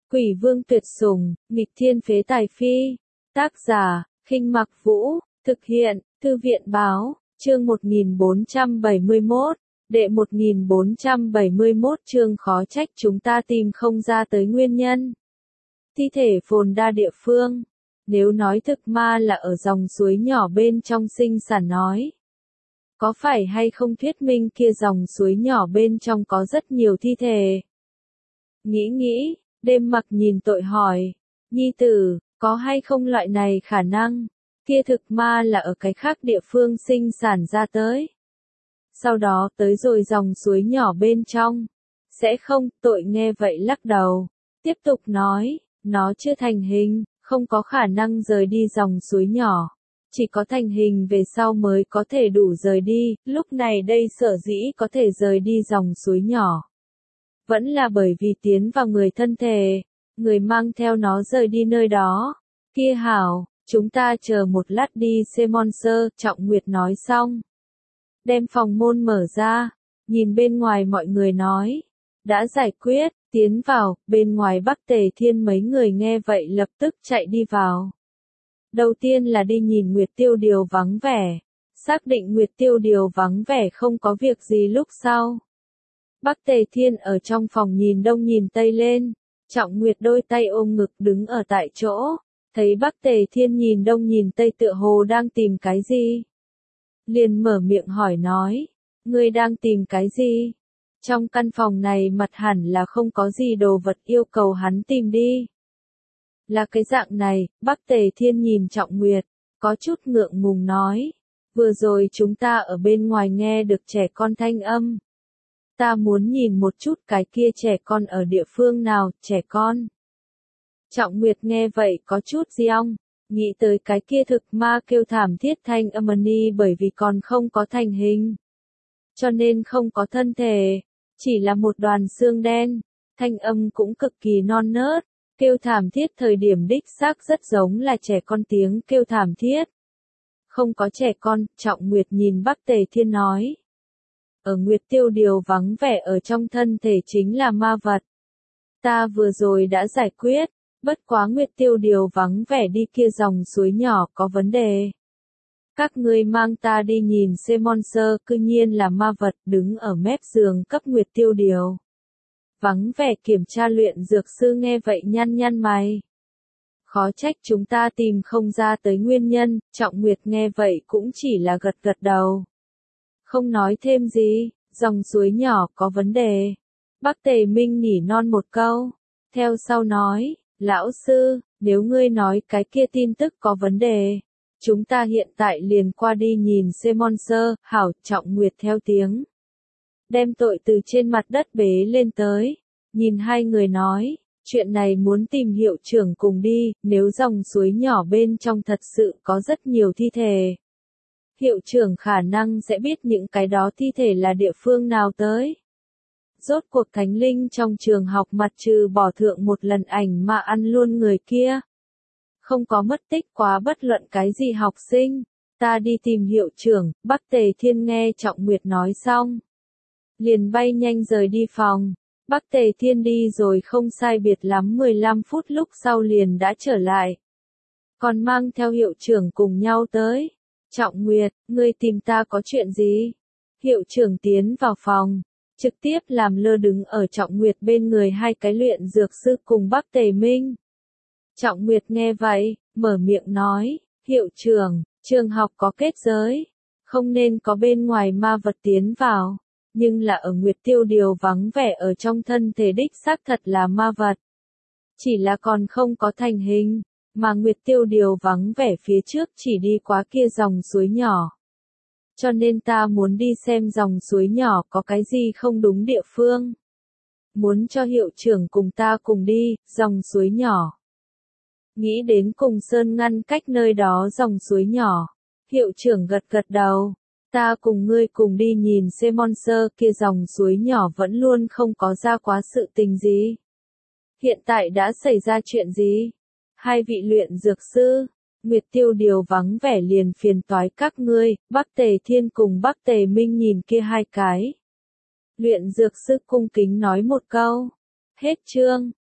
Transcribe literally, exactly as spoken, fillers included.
Quỷ vương tuyệt sủng, nghịch thiên phế tài phi. Tác giả, Khinh Mặc Vũ, thực hiện, Thư viện báo, chương một nghìn bốn trăm bảy mươi mốt, đệ một nghìn bốn trăm bảy mươi mốt chương khó trách chúng ta tìm không ra tới nguyên nhân. Thi thể phồn đa địa phương, nếu nói thực ma là ở dòng suối nhỏ bên trong sinh sản nói. Có phải hay không thuyết minh kia dòng suối nhỏ bên trong có rất nhiều thi thể? Nghĩ nghĩ, Đêm Mặc nhìn tội hỏi, nhi tử, có hay không loại này khả năng, kia thực ma là ở cái khác địa phương sinh sản ra tới. Sau đó tới rồi dòng suối nhỏ bên trong. Sẽ không, tội nghe vậy lắc đầu. Tiếp tục nói, nó chưa thành hình, không có khả năng rời đi dòng suối nhỏ. Chỉ có thành hình về sau mới có thể đủ rời đi, lúc này đây sở dĩ có thể rời đi dòng suối nhỏ. Vẫn là bởi vì tiến vào người thân thể, người mang theo nó rời đi nơi đó. Kia hảo, chúng ta chờ một lát đi xem monster, Trọng Nguyệt nói xong. Đem phòng môn mở ra, nhìn bên ngoài mọi người nói. Đã giải quyết, tiến vào, bên ngoài Bắc Tề Thiên mấy người nghe vậy lập tức chạy đi vào. Đầu tiên là đi nhìn Nguyệt Tiêu Điều vắng vẻ. Xác định Nguyệt Tiêu Điều vắng vẻ không có việc gì lúc sau. Bắc Tề Thiên ở trong phòng nhìn đông nhìn tây lên. Trọng Nguyệt đôi tay ôm ngực đứng ở tại chỗ. Thấy Bắc Tề Thiên nhìn đông nhìn tây tựa hồ đang tìm cái gì. Liền mở miệng hỏi nói. Ngươi đang tìm cái gì? Trong căn phòng này mặt hẳn là không có gì đồ vật yêu cầu hắn tìm đi. Là cái dạng này, Bắc Tề Thiên nhìn Trọng Nguyệt, có chút ngượng ngùng nói. Vừa rồi chúng ta ở bên ngoài nghe được trẻ con thanh âm. Ta muốn nhìn một chút cái kia trẻ con ở địa phương nào, trẻ con. Trọng Nguyệt nghe vậy có chút giong, nghĩ tới cái kia thực ma kêu thảm thiết thanh âm ni bởi vì còn không có thành hình. Cho nên không có thân thể, chỉ là một đoàn xương đen, thanh âm cũng cực kỳ non nớt, kêu thảm thiết thời điểm đích xác rất giống là trẻ con tiếng kêu thảm thiết. Không có trẻ con, Trọng Nguyệt nhìn Bắc Tề Thiên nói. Ở Nguyệt Tiêu Điều vắng vẻ ở trong thân thể chính là ma vật. Ta vừa rồi đã giải quyết, bất quá Nguyệt Tiêu Điều vắng vẻ đi kia dòng suối nhỏ có vấn đề. Các ngươi mang ta đi nhìn xem monster, cư nhiên là ma vật đứng ở mép giường cấp Nguyệt Tiêu Điều. Vắng vẻ kiểm tra luyện dược sư nghe vậy nhăn nhăn mày. Khó trách chúng ta tìm không ra tới nguyên nhân, Trọng Nguyệt nghe vậy cũng chỉ là gật gật đầu. Không nói thêm gì, dòng suối nhỏ có vấn đề. Bắc Tề Minh nhỉ non một câu. Theo sau nói, lão sư, nếu ngươi nói cái kia tin tức có vấn đề. Chúng ta hiện tại liền qua đi nhìn xem monster, hảo, Trọng Nguyệt theo tiếng. Đem tội từ trên mặt đất bế lên tới. Nhìn hai người nói, chuyện này muốn tìm hiệu trưởng cùng đi, nếu dòng suối nhỏ bên trong thật sự có rất nhiều thi thể. Hiệu trưởng khả năng sẽ biết những cái đó thi thể là địa phương nào tới. Rốt cuộc thánh linh trong trường học mặt trừ bỏ thượng một lần ảnh mà ăn luôn người kia. Không có mất tích quá bất luận cái gì học sinh. Ta đi tìm hiệu trưởng, Bắc Tề Thiên nghe Trọng Nguyệt nói xong. Liền bay nhanh rời đi phòng. Bắc Tề Thiên đi rồi không sai biệt lắm mười lăm phút lúc sau liền đã trở lại. Còn mang theo hiệu trưởng cùng nhau tới. Trọng Nguyệt, ngươi tìm ta có chuyện gì? Hiệu trưởng tiến vào phòng. Trực tiếp làm lơ đứng ở Trọng Nguyệt bên người hai cái luyện dược sư cùng Bắc Tề Minh. Trọng Nguyệt nghe vậy, mở miệng nói, hiệu trưởng, trường học có kết giới, không nên có bên ngoài ma vật tiến vào, nhưng là ở Nguyệt Tiêu Điều vắng vẻ ở trong thân thể đích xác thật là ma vật. Chỉ là còn không có thành hình, mà Nguyệt Tiêu Điều vắng vẻ phía trước chỉ đi qua kia dòng suối nhỏ. Cho nên ta muốn đi xem dòng suối nhỏ có cái gì không đúng địa phương. Muốn cho hiệu trưởng cùng ta cùng đi, dòng suối nhỏ. Nghĩ đến cùng Sơn ngăn cách nơi đó dòng suối nhỏ. Hiệu trưởng gật gật đầu. Ta cùng ngươi cùng đi nhìn xem monster kia dòng suối nhỏ vẫn luôn không có ra quá sự tình gì. Hiện tại đã xảy ra chuyện gì? Hai vị luyện dược sư. Nguyệt Tiêu Điều vắng vẻ liền phiền toái các ngươi, Bắc Tề Thiên cùng Bắc Tề Minh nhìn kia hai cái. Luyện dược sư cung kính nói một câu. Hết chương.